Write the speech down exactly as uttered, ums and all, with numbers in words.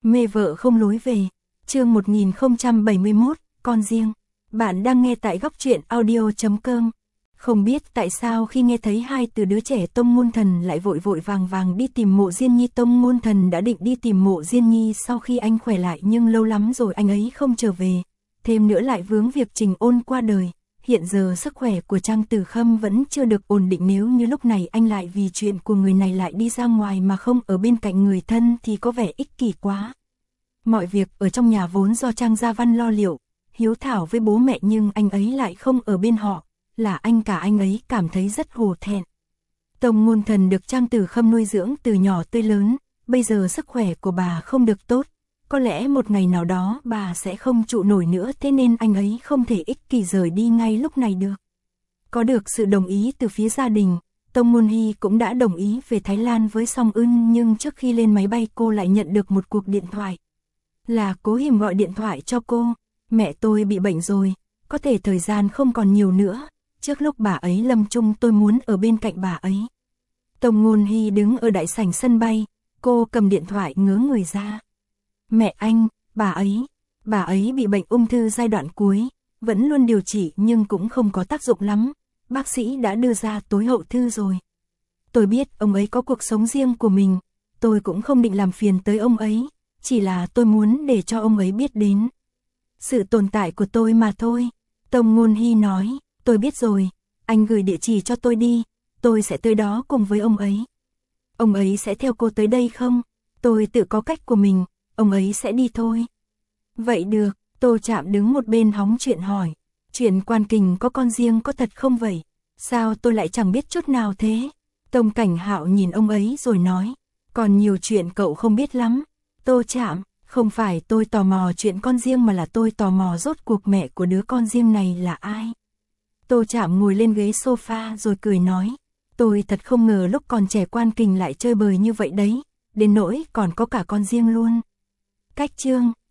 Mê vợ không lối về. Chương một nghìn không trăm bảy mươi mốt, con riêng. Bạn đang nghe tại góc truyện audio chấm com. Không biết tại sao khi nghe thấy hai từ đứa trẻ Tông Ngôn Thần lại vội vội vàng vàng đi tìm Mộ Diên Nhi. Tông Ngôn Thần đã định đi tìm Mộ Diên Nhi sau khi anh khỏe lại, nhưng lâu lắm rồi anh ấy không trở về. Thêm nữa lại vướng việc Trình Ôn qua đời. Hiện giờ sức khỏe của Trang Tử Khâm vẫn chưa được ổn định, nếu như lúc này anh lại vì chuyện của người này lại đi ra ngoài mà không ở bên cạnh người thân thì có vẻ ích kỷ quá. Mọi việc ở trong nhà vốn do Trang Gia Văn lo liệu, hiếu thảo với bố mẹ, nhưng anh ấy lại không ở bên họ, là anh cả anh ấy cảm thấy rất hổ thẹn. Tông Ngôn Thần được Trang Tử Khâm nuôi dưỡng từ nhỏ tới lớn, bây giờ sức khỏe của bà không được tốt, có lẽ một ngày nào đó bà sẽ không trụ nổi nữa, thế nên anh ấy không thể ích kỷ rời đi ngay lúc này được. Có được sự đồng ý từ phía gia đình, Tông Ngôn Hy cũng đã đồng ý về Thái Lan với Song Ưn, nhưng trước khi lên máy bay cô lại nhận được một cuộc điện thoại. Là Cố Hiềm gọi điện thoại cho cô. Mẹ tôi bị bệnh rồi, có thể thời gian không còn nhiều nữa, trước lúc bà ấy lâm chung tôi muốn ở bên cạnh bà ấy. Tông Ngôn Hy đứng ở đại sảnh sân bay, cô cầm điện thoại ngớ người ra. Mẹ anh, bà ấy, bà ấy bị bệnh ung thư giai đoạn cuối, vẫn luôn điều trị nhưng cũng không có tác dụng lắm, bác sĩ đã đưa ra tối hậu thư rồi. Tôi biết ông ấy có cuộc sống riêng của mình, tôi cũng không định làm phiền tới ông ấy, chỉ là tôi muốn để cho ông ấy biết đến sự tồn tại của tôi mà thôi. Tông Ngôn Hy nói, tôi biết rồi, anh gửi địa chỉ cho tôi đi, tôi sẽ tới đó cùng với ông ấy. Ông ấy sẽ theo cô tới đây không? Tôi tự có cách của mình, ông ấy sẽ đi thôi. Vậy được, Tô Trạm đứng một bên hóng chuyện hỏi, chuyện Quan Kình có con riêng có thật không vậy? Sao tôi lại chẳng biết chút nào thế? Tông Cảnh Hạo nhìn ông ấy rồi nói, còn nhiều chuyện cậu không biết lắm. Tô Trạm, không phải tôi tò mò chuyện con riêng mà là tôi tò mò rốt cuộc mẹ của đứa con riêng này là ai. Tô Trạm ngồi lên ghế sofa rồi cười nói, tôi thật không ngờ lúc còn trẻ Quan Kình lại chơi bời như vậy đấy, đến nỗi còn có cả con riêng luôn. Cách chương